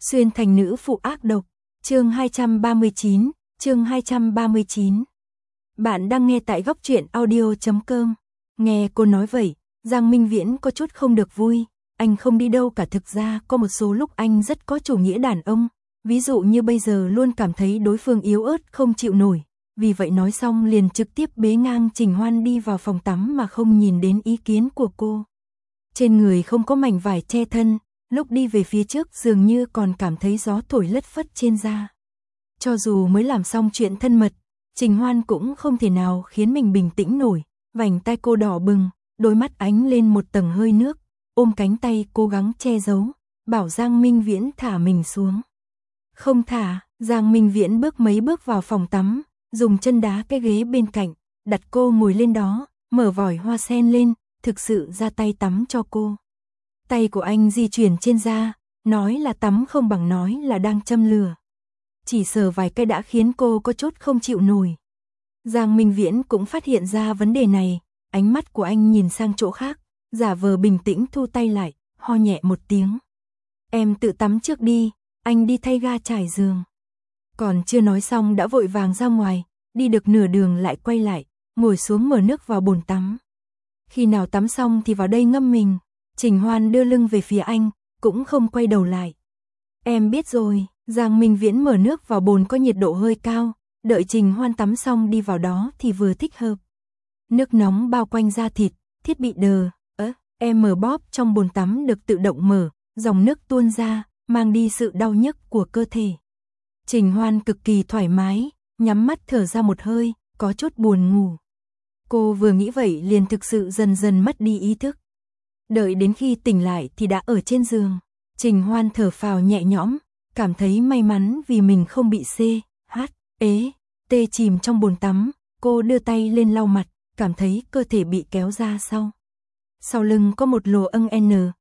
Xuyên thành nữ phụ ác độc. Chương 239, chương 239. Bạn đang nghe tại góc truyện audio.com. Nghe cô nói vậy, Giang Minh Viễn có chút không được vui. Anh không đi đâu cả, thực ra có một số lúc anh rất có chủ nghĩa đàn ông. Ví dụ như bây giờ luôn cảm thấy đối phương yếu ớt không chịu nổi. Vì vậy nói xong liền trực tiếp bế ngang Trình Hoan đi vào phòng tắm mà không nhìn đến ý kiến của cô. Trên người không có mảnh vải che thân, lúc đi về phía trước dường như còn cảm thấy gió thổi lất phất trên da. Cho dù mới làm xong chuyện thân mật, Trình Hoan cũng không thể nào khiến mình bình tĩnh nổi. Vành tai cô đỏ bừng, đôi mắt ánh lên một tầng hơi nước, ôm cánh tay cố gắng che giấu, bảo Giang Minh Viễn thả mình xuống. Không thả, Giang Minh Viễn bước mấy bước vào phòng tắm, dùng chân đá cái ghế bên cạnh, đặt cô ngồi lên đó, mở vòi hoa sen lên, thực sự ra tay tắm cho cô. Tay của anh di chuyển trên da, nói là tắm không bằng nói là đang châm lửa. Chỉ sờ vài cái đã khiến cô có chút không chịu nổi. Giang Minh Viễn cũng phát hiện ra vấn đề này, ánh mắt của anh nhìn sang chỗ khác, giả vờ bình tĩnh thu tay lại, ho nhẹ một tiếng. Em tự tắm trước đi, anh đi thay ga trải giường. Còn chưa nói xong đã vội vàng ra ngoài, đi được nửa đường lại quay lại, ngồi xuống mở nước vào bồn tắm. Khi nào tắm xong thì vào đây ngâm mình. Trình Hoan đưa lưng về phía anh, cũng không quay đầu lại. Em biết rồi. Giang Minh Viễn mở nước vào bồn có nhiệt độ hơi cao, đợi Trình Hoan tắm xong đi vào đó thì vừa thích hợp. Nước nóng bao quanh da thịt, thiết bị đờ, em mở bóp trong bồn tắm được tự động mở, dòng nước tuôn ra, mang đi sự đau nhức của cơ thể. Trình Hoan cực kỳ thoải mái, nhắm mắt thở ra một hơi, có chút buồn ngủ. Cô vừa nghĩ vậy liền thực sự dần dần mất đi ý thức. Đợi đến khi tỉnh lại thì đã ở trên giường. Trình Hoan thở phào nhẹ nhõm, cảm thấy may mắn vì mình không bị CHT chìm trong bồn tắm. Cô đưa tay lên lau mặt, cảm thấy cơ thể bị kéo ra sau. Sau lưng có một lỗ âng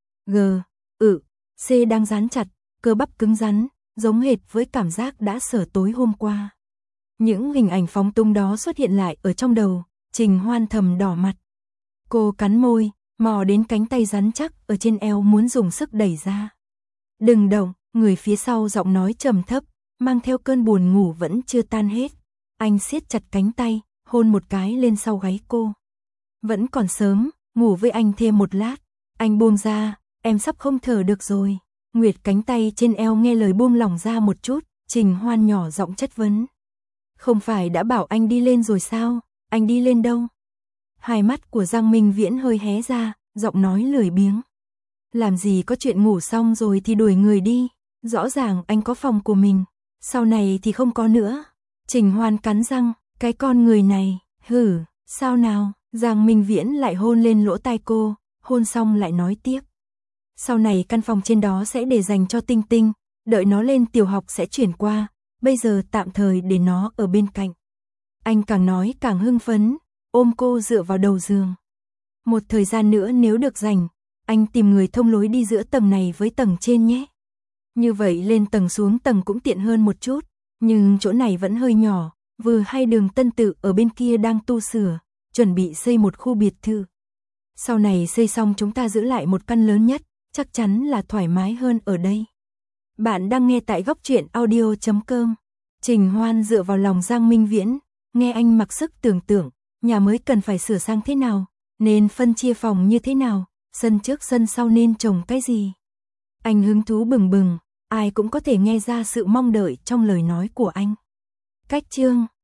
C đang dán chặt, cơ bắp cứng rắn, giống hệt với cảm giác đã sở tối hôm qua. Những hình ảnh phóng tung đó xuất hiện lại ở trong đầu, Trình Hoan thầm đỏ mặt. Cô cắn môi, mò đến cánh tay rắn chắc ở trên eo muốn dùng sức đẩy ra. Đừng động, người phía sau giọng nói trầm thấp, mang theo cơn buồn ngủ vẫn chưa tan hết. Anh siết chặt cánh tay, hôn một cái lên sau gáy cô. Vẫn còn sớm, ngủ với anh thêm một lát. Anh buông ra, em sắp không thở được rồi. Nguyệt cánh tay trên eo nghe lời buông lỏng ra một chút, Trình Hoan nhỏ giọng chất vấn. Không phải đã bảo anh đi lên rồi sao, anh đi lên đâu? Hai mắt của Giang Minh Viễn hơi hé ra, giọng nói lười biếng. Làm gì có chuyện ngủ xong rồi thì đuổi người đi, rõ ràng anh có phòng của mình, sau này thì không có nữa. Trình Hoan cắn răng, cái con người này, sao nào? Giang Minh Viễn lại hôn lên lỗ tai cô, hôn xong lại nói tiếp. Sau này căn phòng trên đó sẽ để dành cho Tinh Tinh, đợi nó lên tiểu học sẽ chuyển qua, bây giờ tạm thời để nó ở bên cạnh. Anh càng nói càng hưng phấn, ôm cô dựa vào đầu giường. Một thời gian nữa nếu được rảnh, anh tìm người thông lối đi giữa tầng này với tầng trên nhé. Như vậy lên tầng xuống tầng cũng tiện hơn một chút, nhưng chỗ này vẫn hơi nhỏ, vừa hay đường Tân Tự ở bên kia đang tu sửa, chuẩn bị xây một khu biệt thự. Sau này xây xong chúng ta giữ lại một căn lớn nhất, chắc chắn là thoải mái hơn ở đây. Bạn đang nghe tại góc truyện audio.com. Trình Hoan dựa vào lòng Giang Minh Viễn, nghe anh mặc sức tưởng tượng, nhà mới cần phải sửa sang thế nào, nên phân chia phòng như thế nào, sân trước sân sau nên trồng cái gì. Anh hứng thú bừng bừng, ai cũng có thể nghe ra sự mong đợi trong lời nói của anh. Cách chương